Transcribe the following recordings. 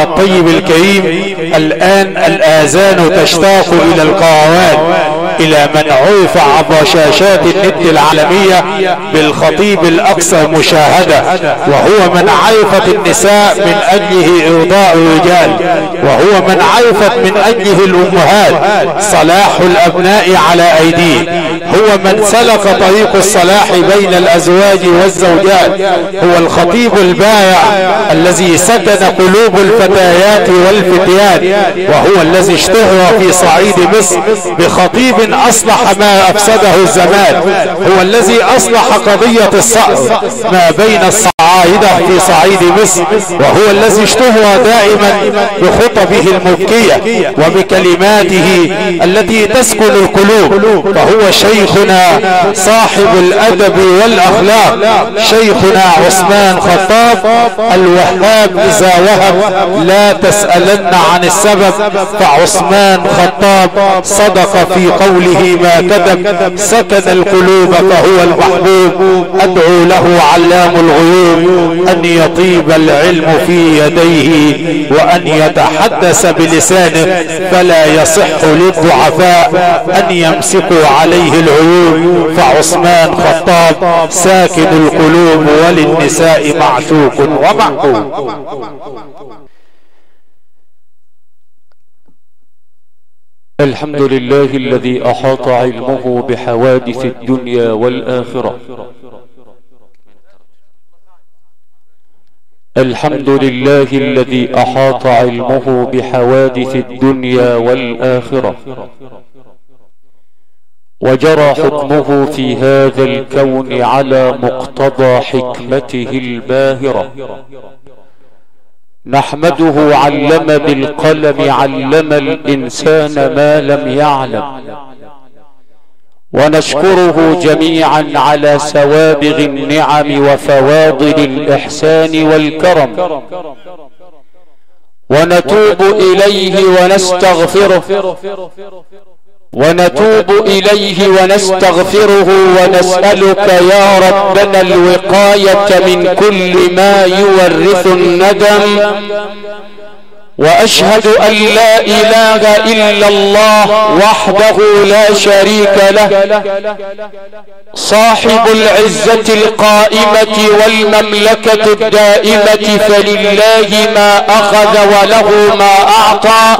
الطيب الكريم. الآن الآذان تشتاق إلى القروات، إلى من عرف عبر شاشات النت العالمية بالخطيب الأكثر مشاهدة، وهو من عرفت النساء من أجله إرضاء الرجال، وهو من عرفت من أجله الأمهات صلاح الأبناء على أيديه، هو من سلك طريق الصلاح بين الأزواج والزوجات، هو الخطيب البارع الذي سكن قلوب الفتيات والفتيان، وهو الذي اشتهر في صعيد مصر بخطيب أصلح ما أفسده الزمان، هو الذي أصلح قضية الصقر ما بين الصعايدة في صعيد مصر، وهو الذي اشتهر دائما بخطبه المبكية وبكلماته التي تسكن القلوب، فهو شيخنا صاحب الأدب والأخلاق، شيخنا عثمان خطاب الوهاب. إذا وهب لا تسألن عن السبب، فعثمان خطاب صدق في قوله ما كتب، سكن القلوب فهو المحبوب. أدعو له علام الغيوب أن يطيب العلم في يديه وأن يتحدث بلسانه، فلا يصح للضعفاء أن يمسكوا عليه العيوب، فعثمان خطاب ساكن القلوب وللنساء معشوق ومحبوب. الحمد لله الذي أحاط علمه بحوادث الدنيا والآخرة. الحمد لله الذي أحاط علمه بحوادث الدنيا والآخرة، وجرى حكمه في هذا الكون على مقتضى حكمته الباهرة. نحمده علم بالقلم، علم الإنسان ما لم يعلم، ونشكره جميعا على سوابغ النعم وفواضل الإحسان والكرم، ونتوب إليه ونستغفره ونسألك يا ربنا الوقاية من كل ما يورث الندم. وأشهد أن لا إله إلا الله وحده لا شريك له، صاحب العزة القائمة والمملكة الدائمة، فلله ما أخذ وله ما أعطى،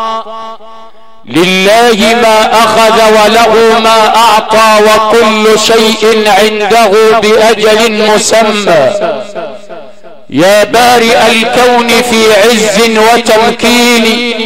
لله ما أخذ وله ما أعطى، وكل شيء عنده بأجل مسمى. يا بارئ الكون في عز وتمكين،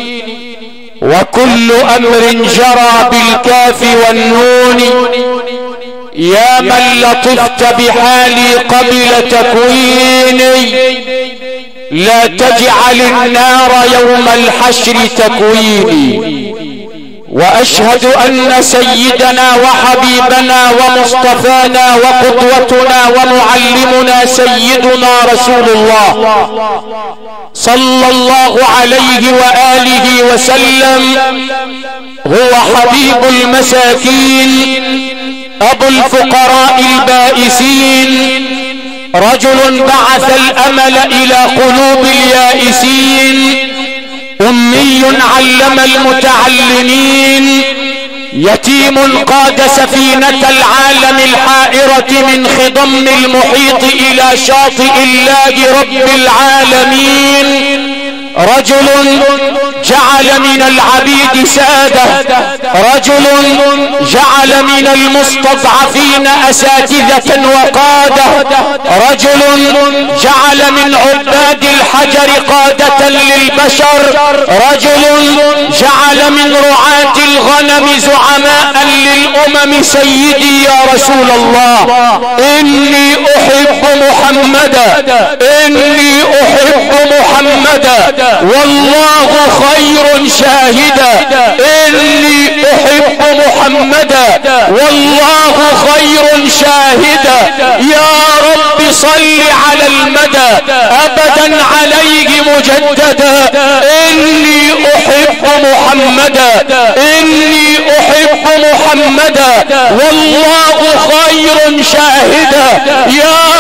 وكل أمر جرى بالكاف والنون، يا من لطفت بحالي قبل تكويني، لا تجعل النار يوم الحشر تكويني. وأشهد أن سيدنا وحبيبنا ومصطفانا وقدوتنا ومعلمنا سيدنا رسول الله صلى الله عليه وآله وسلم هو حبيب المساكين، أبو الفقراء البائسين، رجل بعث الأمل إلى قلوب اليائسين، أمي علم المتعلمين، يتيم قاد سفينة العالم الحائرة من خضم المحيط إلى شاطئ الله رب العالمين، رجل جعل من العبيد سادة، رجل جعل من المستضعفين أساتذة وقادة، رجل جعل من عباد الحجر قادة للبشر، رجل جعل من رعاة الغنم زعماء للأمم. سيدي يا رسول الله، إني أحب محمدا، إني أحب محمدا، والله خير شاهدا، إني أحب محمدا، والله خير شاهدا. يا رب صل على المدى أبدا عليه مجددا، إني أحب محمدا، إني أحب محمدا، والله خير شاهدا. يا رب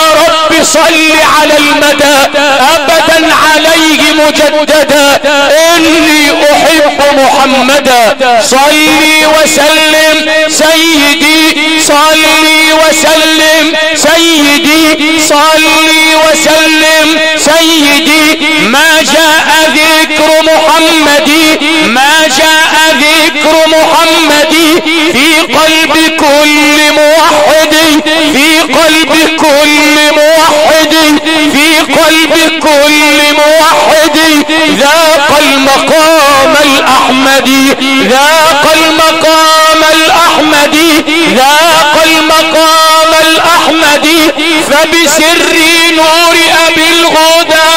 رب صل على المدى ابدا عليه مجددا اني احب محمدا صلي وسلم سيدي صلي وسلم سيدي صلي وسلم سيدي ما جاء ذكر محمد ما جاء ذكر محمد في قلب كل موحد في قلب كل موحد في قلب كل موحد ذاق المقام الأحمدي ذاق المقام الأحمدي ذاق المقام الأحمدي فبسر نور أبي الهدى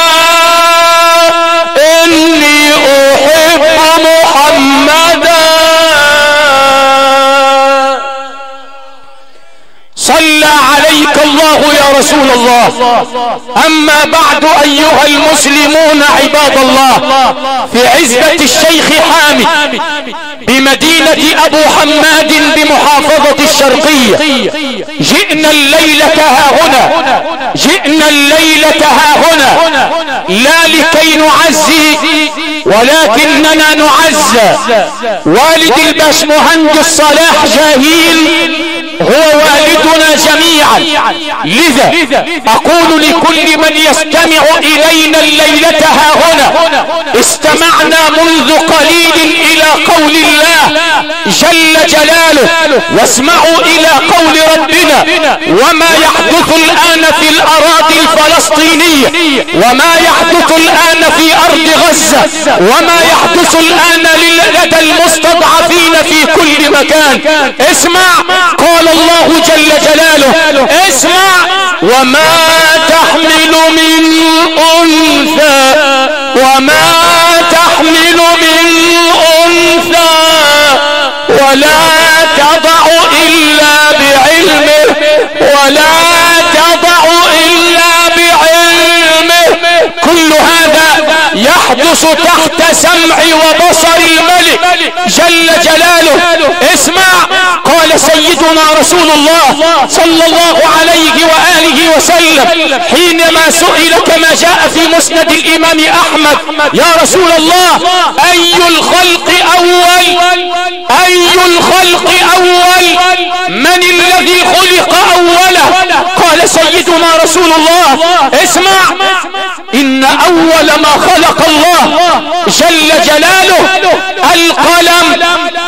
إني أحب محمدا صلى عليك الله يا رسول الله. أما بعد أيها المسلمون عباد الله، في عزبة الشيخ حامد بمدينة أبو حماد بمحافظة الشرقية جئنا الليلة هاهنا جئنا الليلة هاهنا لا لكي نعزي ولكننا نعزى. والد الباشمهندس صلاح جاهين هو والدنا جميعا، لذا أقول لكل من يستمع إلينا الليلة هاهنا استمعنا منذ قليل إلى قول الله جل جلاله واسمعوا إلى قول ربنا وما يحدث الآن في الأراضي الفلسطينية وما يحدث الآن في أرض غزة وما يحدث الآن لدى المستضعفين في كل مكان. اسمع قال الله جل جلاله اسمع وما تحمل من أنثى وما تحمل من أنثى ولا تضع إلا بعلمه ولا تضع إلا بعلمه. كل هذا يحدث تحت سمع وبصر الملك جل جلاله. اسمع قال سيدنا رسول الله صلى الله عليه وآله وسلم حينما سئل كما جاء في مسند الإمام أحمد يا رسول الله أي الخلق أول أي الخلق أول من الذي خلق أوله؟ قال سيدنا رسول الله اسمع إن أول ما خلق الله جل جلاله القلم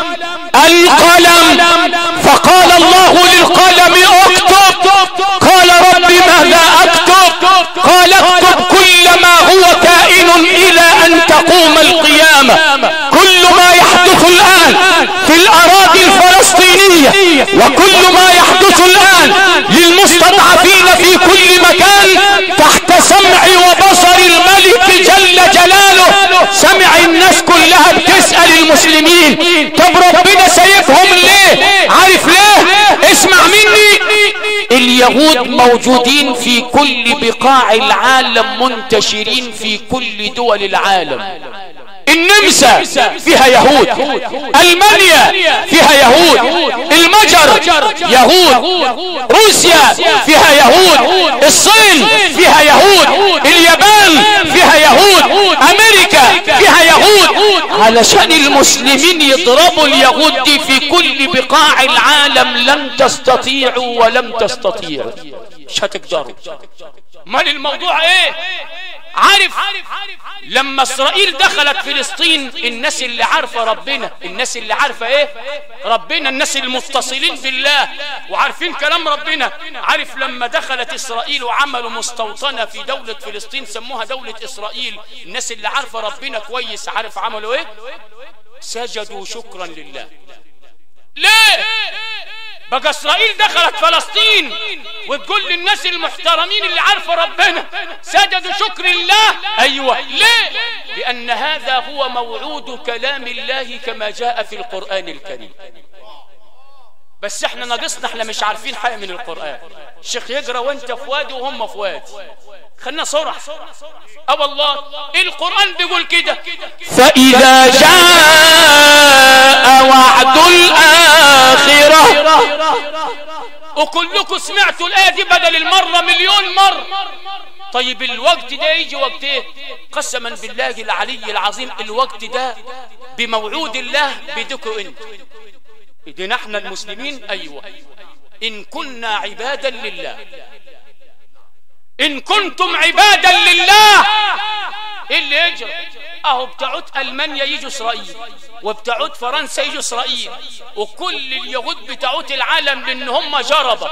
القلم فقال الله للقلم اكتب قال رب ماذا اكتب؟ قال اكتب كل ما هو كائن الى ان تقوم القيامة. كل ما يحدث الان في الاراضي الفلسطينية وكل ما يحدث الان للمستضعفين في كل مكان تحت سمع وبصر الملك جل جلاله. سمع الناس كلها بتسأل المسلمين طب ربنا سيفهم ليه؟ عارف ليه؟ اسمع مني اليهود موجودين في كل بقاع العالم منتشرين في كل دول العالم. النمسا فيها يهود ألمانيا فيها يهود المجر يهود روسيا فيها يهود الصين فيها يهود اليابان فيها يهود أمريكا فيها يهود. علشان المسلمين يضربوا اليهود دي في كل بقاع العالم لن تستطيعوا ولم تستطيعوا مش هتقدروا. مال الموضوع ايه؟ عارف لما اسرائيل دخلت فلسطين الناس اللي عارفة ربنا الناس اللي عارفة ايه ربنا الناس المتصلين بالله وعارفين كلام ربنا عارف لما دخلت اسرائيل وعملوا مستوطنة في دولة فلسطين سموها دولة اسرائيل الناس اللي عارفة ربنا كويس عارف عملوا ايه؟ سجدوا شكرا لله. ليه؟ بقى اسرائيل دخلت فلسطين وتقول للناس المحترمين اللي عارفه ربنا سجدوا شكر الله. ايوه ليه؟ لان هذا هو موعود كلام الله كما جاء في القرآن الكريم. بس احنا ناقصنا احنا مش عارفين حاجه من القرآن. الشيخ يقرا وانت في وادي وهم في وادي. خلنا صرح والله القرآن بيقول كده فإذا جاء وعد الآخرة وكلكم سمعتوا الآية دي بدل المرة مليون مرة. طيب الوقت ده يجي وقت ايه؟ قسما بالله العلي العظيم الوقت ده بموعود الله بدكوا انت ايدينا احنا المسلمين. ايوه ان كنا عبادا لله، ان كنتم عبادا لله. ايه اللي يجرى؟ اهو بتاعت المانيا يجوا اسرائيل، وبتاعت فرنسا يجوا اسرائيل، وكل اليهود بتاعت العالم لان هم جربة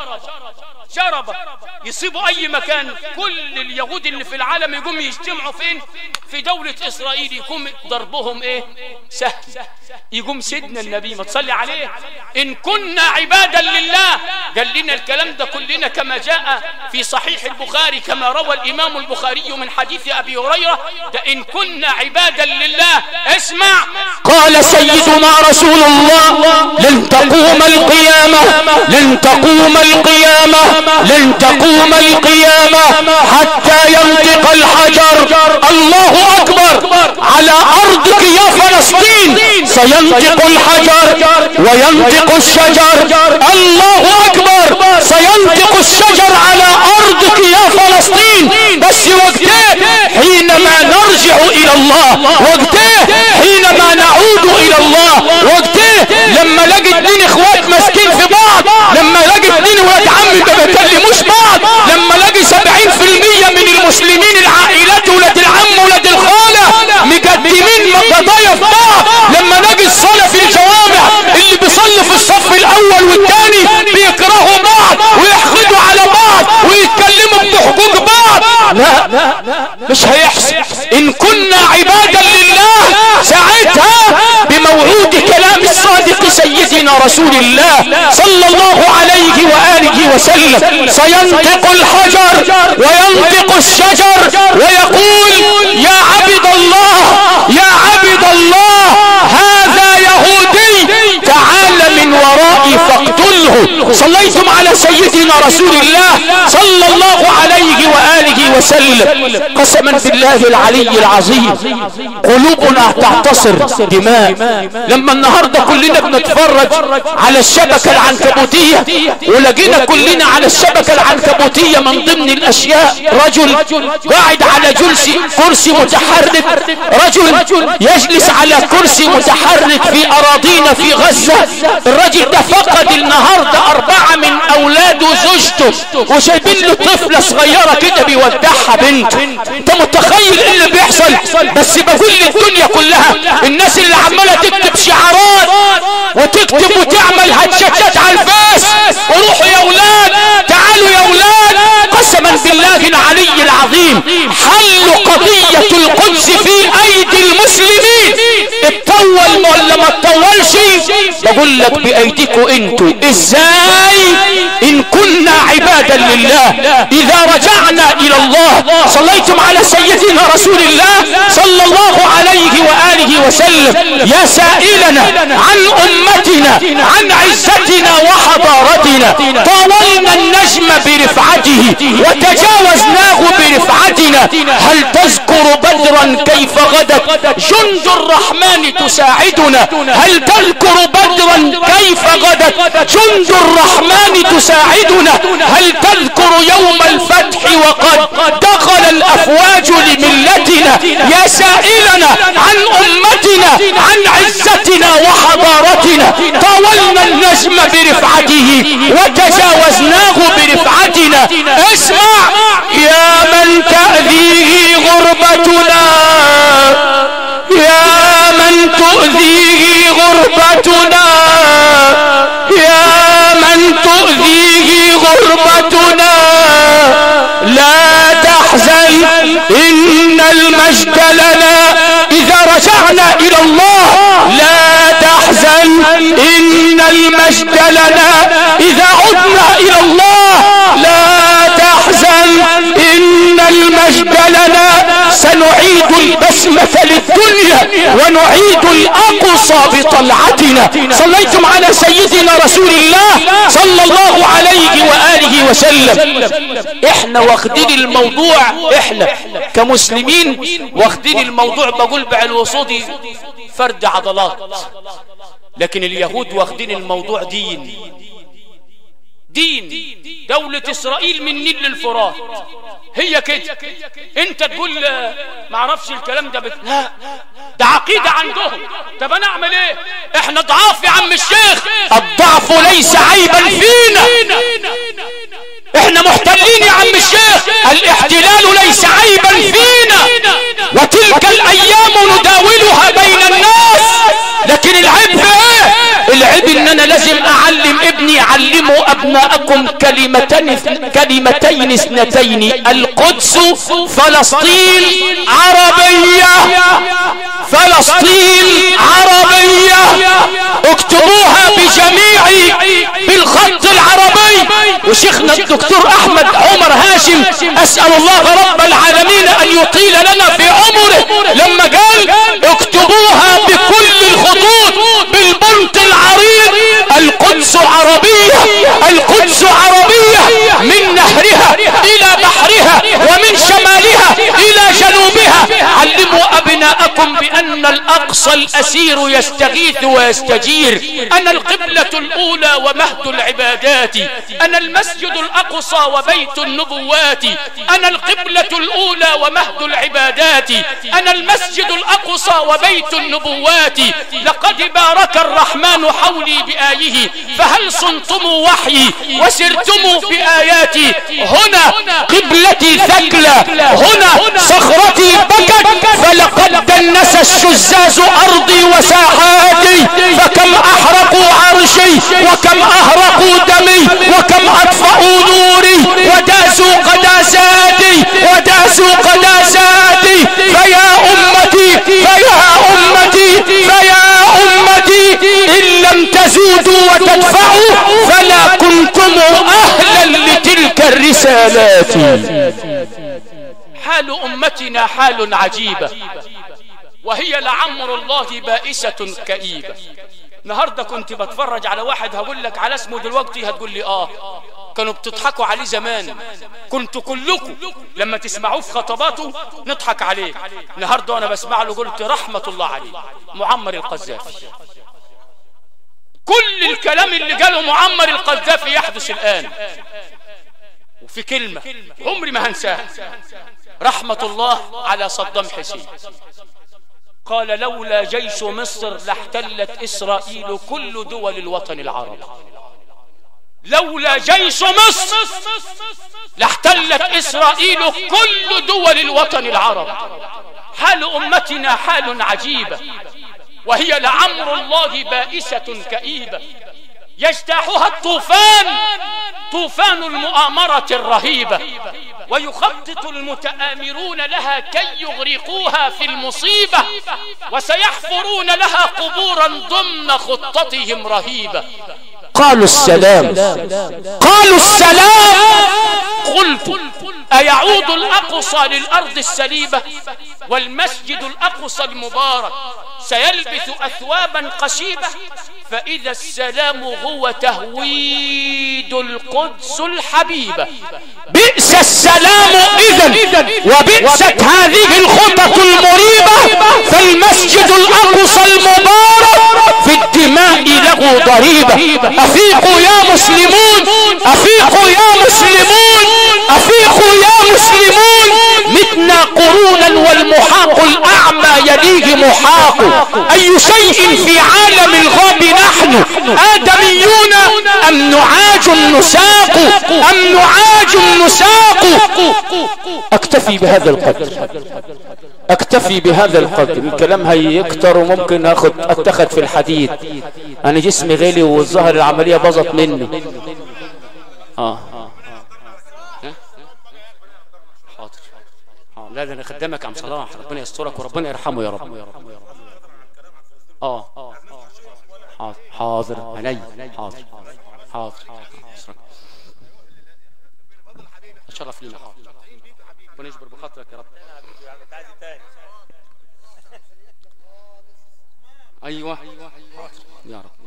يصيبوا اي مكان. كل اليهود اللي في العالم يقوم يجتمعوا فين؟ في دولة اسرائيل. يقوم ضربهم ايه؟ سهل. يقوم سيدنا النبي ما تصلي عليه ان كنا عبادا لله قال لنا الكلام ده كلنا كما جاء في صحيح البخاري، كما روى الامام البخاري من حديث ابي هريرة ده ان كنا عبادا لله. اسمع، قال سيدنا رسول الله لن تقوم القيامة، لن تقوم القيامة، لن تقوم القيامة حتى ينطق الحجر الله أكبر على أرضك يا فلسطين. سينطق الحجر وينطق الشجر. الله أكبر. سينطق الشجر على أرضك يا فلسطين. بس وقته حينما نرجع إلى الله، وقته حينما نعود إلى الله، وقته لما لقي اتنين اخوات ماسكين في بعض، لما لقي اتنين ولاد عم ما بيكلموش بعض، لما لقي 70% من المسلمين العائلات ولاد العم ولاد الخالة مقدمين قضايا في بعض، لما لقي الصلاة في الجوامع اللي بيصلوا في الصف الاول والثاني بيكرهوا بعض ويحقدوا على بعض ويتكلموا بحقوق بعض. لا مش هيحصل. ان كنا عبادا لله ساعتها بموعود كلام الصادق سيدنا رسول الله صلى الله عليه وآله وسلم سينطق الحجر وينطق الشجر ويقول يا عبد الله، يا عبد الله، هذا يهودي تعال من ورائي فاقتله. صليتم على سيدنا رسول الله صلى الله عليه وآله وسلم. قسما بالله العلي العظيم قلوبنا تعتصر دماء لما النهاردة كلنا بنتفرج على الشبكة العنكبوتية، ولقينا كلنا على الشبكة العنكبوتية من ضمن الاشياء رجل قاعد على كرسي متحرك، رجل يجلس على كرسي متحرك في اراضينا في غزة. الرجل ده فقد النهاردة 4 من اولاده وزوجته، وشايبين له طفلة صغيرة كده بيودعها بنت. انت متخيل ايه اللي بيحصل؟ بس بقول للدنيا كلها الناس اللي عمالة تكتب شعارات وتكتب وتعمل هتشتات على الفيس، وروحوا يا اولاد، تعالوا يا اولاد. قسما بالله العلي العظيم حل قضية القدس في ايدي المسلمين. اتطول ولا ما اتطولش؟ بقول لك بايديكم انتوا. ازاي؟ ان كنا عبادا لله، اذا رجعنا الى الله. صليتم على سيدنا رسول الله صلى الله عليه وآله وسلم. يا سائلنا عن امتنا، عن عزتنا وحضارتنا، طاولنا النجم برفعته وتجاوزناه برفعتنا. هل تذكر بدرا كيف غدت جند الرحمن تساعدنا؟ هل تذكر بدرا كيف غدت جند الرحمن تساعدنا؟ هل تذكر يوم الفتح وقد دخل الافواج لملتنا؟ يا سائلنا عن امتنا، عن عزتنا وحضارتنا، طاولنا النجم برفعته وتجاوزناه برفعتنا. اسمع، يا من تأذيه غربتنا، يا من تؤذيه غربتنا، يا من تؤذيه غربتنا، لا تحزن إن المجد لنا إذا رجعنا إلى الله. لا تحزن إن المجد لنا إذا عدنا إلى الله. لا تحزن إن المجد لنا. سنعيد البسمة للدنيا ونعيد الأقصى بطلعتنا. صليتم على سيدنا رسول الله صلى الله عليه وآله وسلم. احنا واخدين الموضوع، احنا كمسلمين واخدين الموضوع بقول بالوصودي فرد عضلات، لكن اليهود واخدين الموضوع دين دين دولة اسرائيل من النيل للفرات، هي كده. انت تقول معرفش الكلام ده لا، ده عقيدة عندهم. طب انا اعمل ايه؟ احنا ضعاف يا عم الشيخ. الضعف ليس عيبا فينا، احنا محتلين يا عم الشيخ. الاحتلال ليس عيبا فينا، وتلك الايام نداولها بين الناس. لكن العيب في ايه؟ العيب ان انا لازم اعلم ابني، علموا ابناءكم كلمتين اثنتين: القدس فلسطين عربية، فلسطين عربية، اكتبوها بجميع بالخط العربي. وشيخنا الدكتور احمد عمر هاشم اسأل الله رب العالمين ان يطيل لنا في عمره لما قال اكتبوها بكل الخطوط بالبنط العريض: القدس عربية، القدس عربية، من نهرها الى بحرها ومن شمالها الى جنوبها. علموا ابناءكم بان الاقصى الاسير يستغيث ويستجير. انا القبلة الاولى ومهد العبادات، انا المسجد الاقصى وبيت النبوات، انا القبلة الاولى ومهد العبادات، انا المسجد الاقصى وبيت النبوات. لقد بارك الرحمن حولي بآيه، فهل صنتم وحيي وسرتم بآياتي. هنا قبلتي ثكلى، هنا صخرتي بكت، فلقد دنس الشزاز أرضي وساحاتي، فكم أحرقوا عرشي وكم أهرقوا دمي وكم أطفأوا نوري وداسوا قداساتي، وداسوا قداساتي. فيا أمتي، فيا أمتي، فيا أمتي، إن لم تزودوا وتدفعوا فلا كنتم أهلا لتلك الرسالات. حال أمتنا حال عجيبة، وهي لعمر الله بائسة كئيبة. النهارده كنت بتفرج على واحد، هقول لك على اسمه دلوقتي هتقول لي كانوا بتضحكوا عليه زمان، كنتوا كلكم لما تسمعوه في خطباته نضحك عليه. النهارده انا بسمع له قلت رحمة الله عليه معمر القذافي. كل الكلام اللي قاله معمر القذافي يحدث الآن. وفي كلمة عمري ما هنساها، رحمة الله على صدام حسين، قال: لولا جيش مصر لاحتلت إسرائيل كل دول الوطن العربي. لولا جيش مصر لاحتلت إسرائيل كل دول الوطن العربي. حال أمتنا حال عجيبة، وهي لعمر الله بائسة كئيبة، يجتاحها الطوفان، طوفان المؤامرة الرهيبة، ويخطط المتآمرون لها كي يغرقوها في المصيبة، وسيحفرون لها قبورا ضمن خطتهم رهيبة. قالوا السلام، قالوا السلام. قلت: أيعود الأقصى للأرض السليبة؟ والمسجد الأقصى المبارك سيلبث أثوابا قشيبة؟ فإذا السلام هو تهويد القدس الحبيبة. بئس السلام إذن، وبئست هذه الخطط المريبة. فالمسجد الأقصى المبارك في الدماء له ضريبة. أفيقوا يا مسلمون، أفيقوا يا مسلمون، أفيقوا يا مسلمون. متنا قرونا والمحاق الأعمى يليه محاق. أي شيء في عالم الغاب نحن؟ آدميون أم نعاج نساق؟ أم نعاج نساق؟ أكتفي بهذا القدر، أكتفي بهذا القدر. الكلام هيكتر وممكن أتخذ في الحديث. أنا جسمي غالي والظهر العملية باظت مني. لا ده انا خدامك يا عم صلاح، ربنا يسترك وربنا يرحمه يا رب. حاضر عيني، حاضر حاضر، اتشرف لينا، ونجبر بخاطرك يا رب. ايوه يا رب.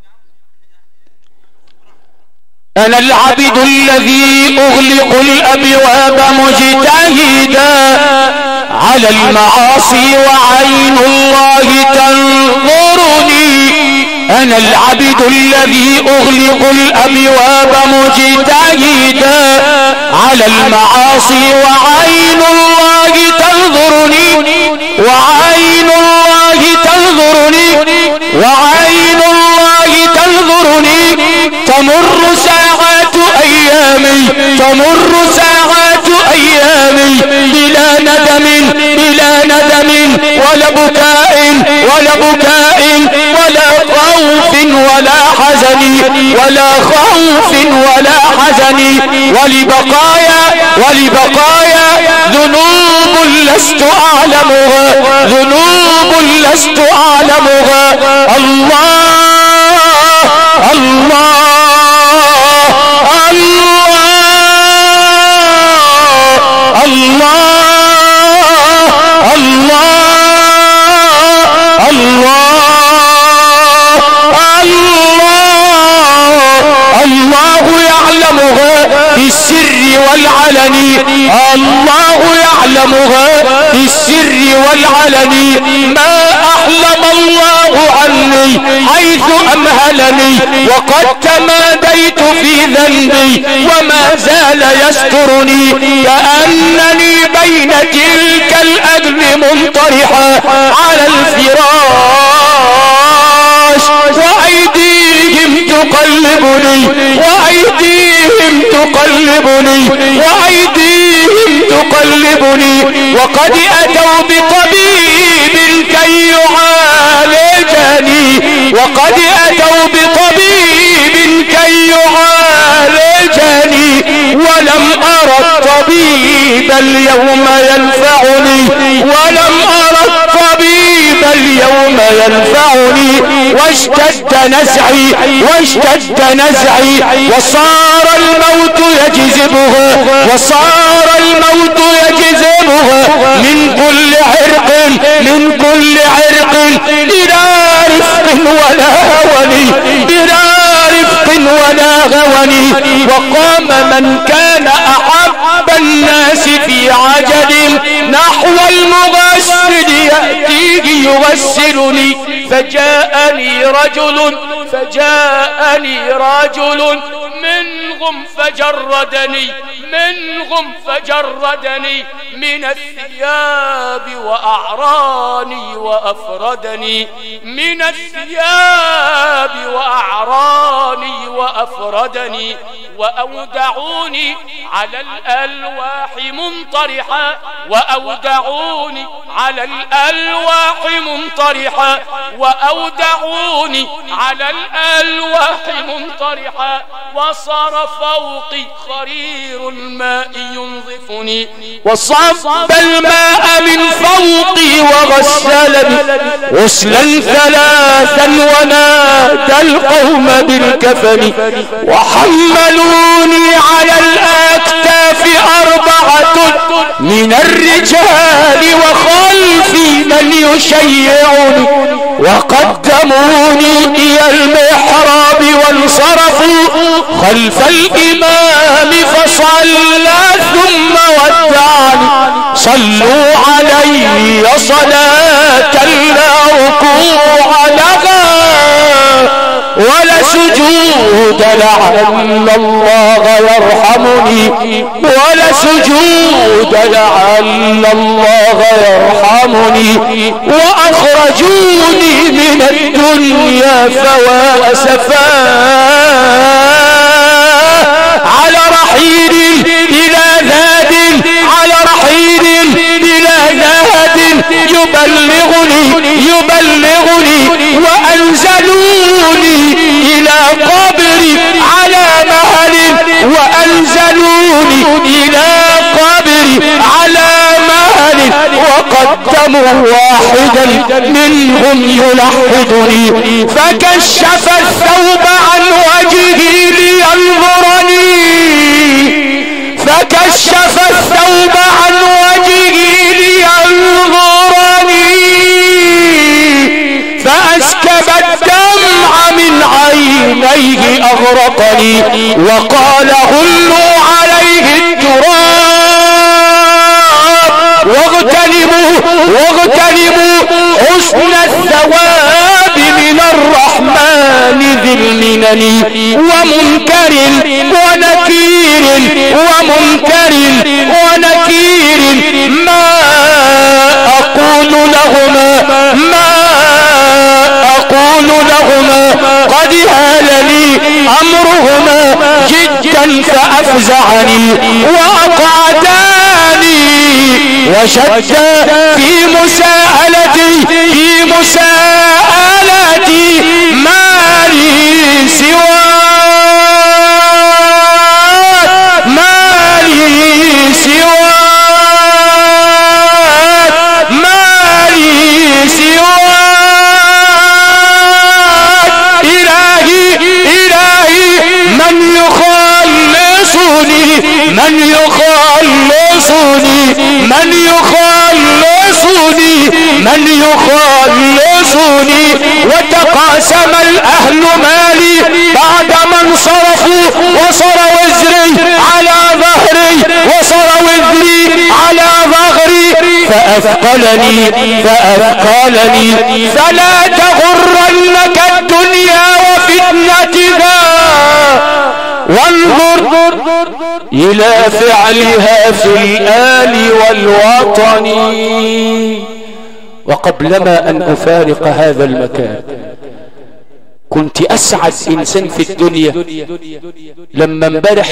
أنا العبد الذي أغلق الأبواب مجتهدا على المعاصي وعين الله تنظرني. أنا العبد الذي أغلق الأبواب مجتهدا على المعاصي وعين الله تنظرني وعين الله تنظرني وعين الله تنظرني تمر ساعات أيامي تمر ساعات أيامي بلا ندم بلا ندم ولا بكاء ولا بكاء ولا خوف ولا حزن ولا خوف ولا حزن ولبقايا ذنوب لست أعلمها ذنوب لست أعلمها الله الله الله الله الله الله الله يعلمها في السر والعلن الله يعلمها في السر والعلن ما أحلم الله عني حيث أمهلني وقد تماديت في ذنبي وما زال يسترني كأنني بين تلك الأجل منطرحا على الفراش وأيديهم تقلبني وأيديهم تقلبني وأيديهم تقلبني وقد أتوا بطبيب كي يعالجني وقد أتوا بطبيب كي يعالجني ولم أرى الطبيب اليوم ينفعني ولم أرى الطبيب اليوم ينفعني واشتد نزعي وصار الموت يجذبها وصار الموت يجذبها من كل عرق إلى رفق ولا هوني إلى رفق ولا هوني وقام من كان أحب الناس في عجل نحو المغسل يأتيه يغسلني فجاءني رجل منهم فجردني من الثياب وأعراني وأفردني من الثياب وأعراني وأفردني وأودعوني على الألواح منطرحا وأودعوني على الألواح منطرحا وأودعوني على الألواح منطرحا وصار فوقي خرير الماء ينظفني وصب الماء من فوقي وغسلني غسلا ثلاثا ونادى القوم بالكفن وحملوني على الأكتاف 4 من الرجال وخلفي من يشيعني وقدموني إلى المحراب وانصرفوا خلف الإمام فصلى ثم ودعني صلوا علي صلاة لا ركوع لها ولا سجود لعل الله يرحمني ولا سجود لعل الله يرحمني وأخرجوني من الدنيا فوا أسفا على رحيل بلا ذاد على رحيل بلا ذاد يبلغني وأنزلوني إلى قبري على مهل وأنزلوني إلى قبري على مهل وقدموا واحدا منهم يلحدني فكشف الثوب عن وجهي لينظرني فكشف الثوب عن وجهي لينظرني فأسكب الدمع من عينيه أغرقني وقال هلوا عليه التراب واغتنموا حسن الثواب من الرحمن إنني ومنكر ونكير ومنكر ونكير ما أقول لهما قد هالني أمرهما جدا فأفزعني وأقعداني وشد في مساءلتي ما لي سواك إلهي من يخلصني وتقاسم الأهل مالي بعد من صرفوا وصر وزري على ظهري فأثقلني فلا تغرنك الدنيا وفتنتها وانظر إلى فعلها في الآل والوطن. وقبلما أن أفارق هذا المكان كنت أسعد إنسان في الدنيا لما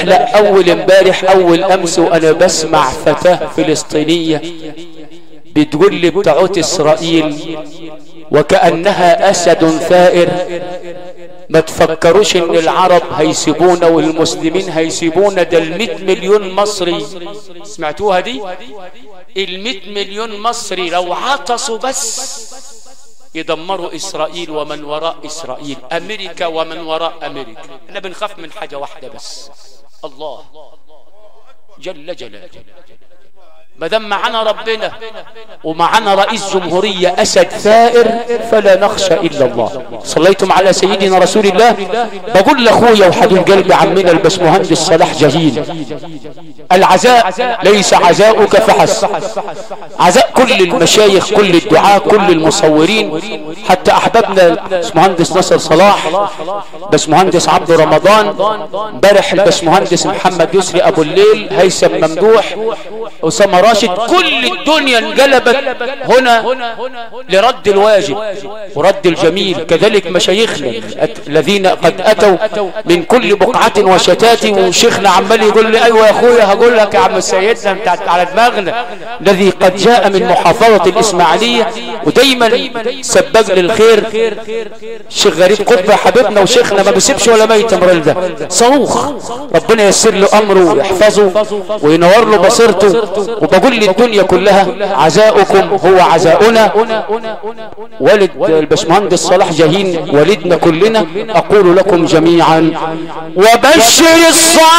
أول أمس وأنا بسمع فتاة فلسطينية بتقول لي بتاعت إسرائيل وكأنها أسد ثائر، ما تفكروش ان العرب هيسيبونا والمسلمين هيسيبونا، ده 100 مليون مصري. سمعتوها دي؟ 100 مليون مصري لو عطسوا بس يدمروا إسرائيل ومن وراء إسرائيل، أمريكا ومن وراء أمريكا. احنا بنخاف من حاجة واحدة بس، الله جل جلاله. ما دام معنا ربنا ومعنا رئيس جمهورية أسد ثائر فلا نخشى إلا الله. صليتم على سيدنا رسول الله. بقول لأخويا وحبيب قلبي عمنا الباشمهندس صلاح جاهين، العزاء ليس عزاؤك فحسب، عزاء كل المشايخ، كل الدعاة، كل المصورين، حتى أحبابنا الباشمهندس نصر صلاح، باشمهندس عبد رمضان، امبارح الباشمهندس محمد يسري أبو الليل، هيثم ممدوح، أسامة راشد. كل الدنيا انقلبت هنا لرد الواجب ورد الجميل. كذلك مشايخنا الذين قد أتوا من كل بقعة وشتات، وشيخنا عمال يقول لي أيوة يا أخويا هقول لك يا عم سيدنا انت على دماغنا، الذي قد جاء من محافظة الإسماعيلية ودايما سبق للخير. الشيخ غريب قطب حبيبنا وشيخنا ما بيسيبش ولا ميت امرل ده صاروخ، ربنا ييسر له أمره ويحفظه وينور له بصيرته. وبقول للدنيا كلها عزاؤكم هو عزاؤنا. والد الباشمهندس صلاح جاهين والدنا كلنا. أقول لكم جميعا وبشر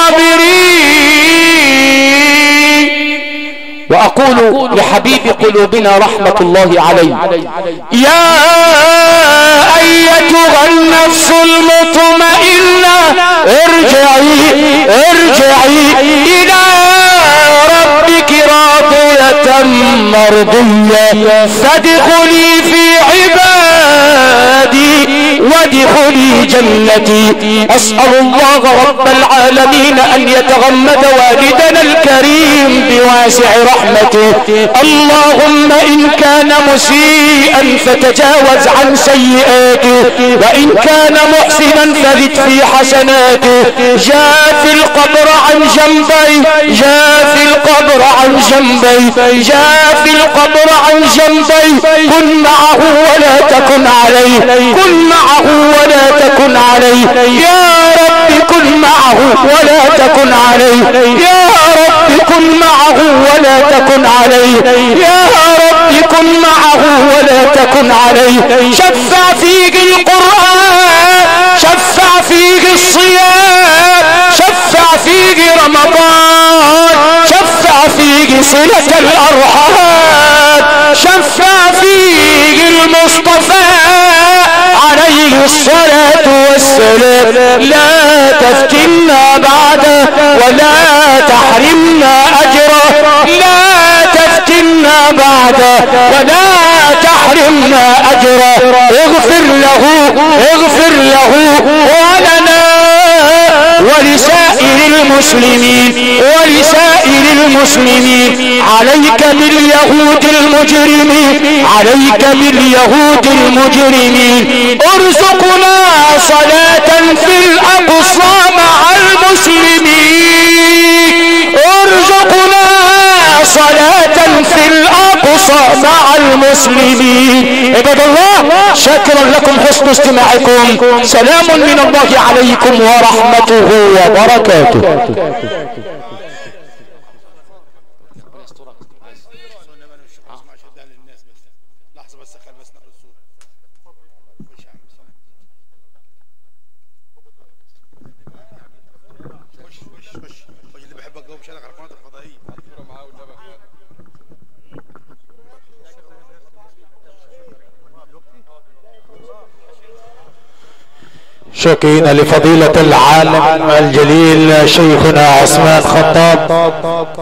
الصابرين. وأقول لحبيب قلوبنا رحمة الله عليه يا أيتها النفس المطمئنة ارجعي إلى ربك راضية مرضية فادخلي في عبادي وادخلي جنتي. أسأل الله رب العالمين أن يتغمد والدنا الكريم بواسع رحمته. اللهم إن كان مسيئا فتجاوز عن سيئاته، وإن كان محسنا فزد في حسناته. جاف القبر عن جنبي، جاف القبر عن جنبي، جاف القبر عن جنبي. كن معه ولا تكن عليه، كن معه ولا تكن عليه. يا رب كن معه ولا تكن عليه، يا رب كن معه ولا تكن عليه، يا رب كن معه ولا تكن عليه. شفع فيك القرآن، شفع فيك الصيام، شفع فيك رمضان، شفع فيك صلة الأرحام، شفع فيك المصطفى عليه الصلاة والسلام. لا تفتنا بعده ولا تحرمنا أجره، لا تفتنا بعده ولا تحرمنا أجره. اغفر له ولنا المسلمين ولسائر المسلمين. عليك باليهود المجرمين، عليك باليهود المجرمين. ارزقنا صلاة في الأقصى مع المسلمين، ارزقنا صلاة في الأقصى مع المسلمين. عباد الله، شاكرا لكم حسن استماعكم. سلام من الله عليكم ورحمته وبركاته. شاكرين لفضيلة العالم الجليل شيخنا عثمان خطاب.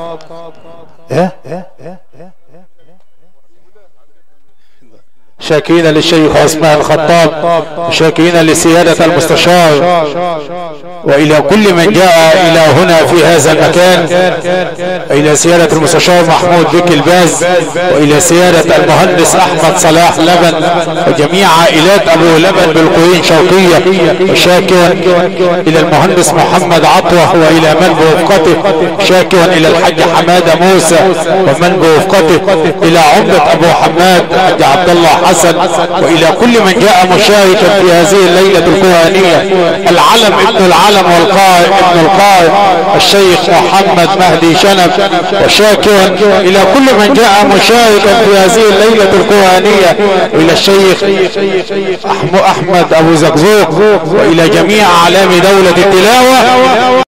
شاكرين للشيخ عثمان خطاب، شاكرين لسيادة المستشار، وإلى كل من جاء إلى هنا في هذا المكان، إلى سيادة المستشار محمود بك الباز، وإلى سيادة المهندس أحمد صلاح لبن، وجميع عائلات أبو لبن بالقوين شوقية. وشاكرا إلى المهندس محمد عطوة وإلى من بوفقته، شاكرا إلى الحاج حمادة موسى ومن بوفقته، إلى عمدة أبو حماد الحاج عبد الله حسن، وإلى كل من جاء مشاركا في هذه الليلة القرآنية. العلم ابن العلم والقائد ابن القائد الشيخ محمد مهدي شنب. وشاكرا إلى كل من جاء مشاركا في هذه الليلة القرآنية، إلى الشيخ أحمد أبو زقزوق، وإلى جميع أعلام دولة التلاوة.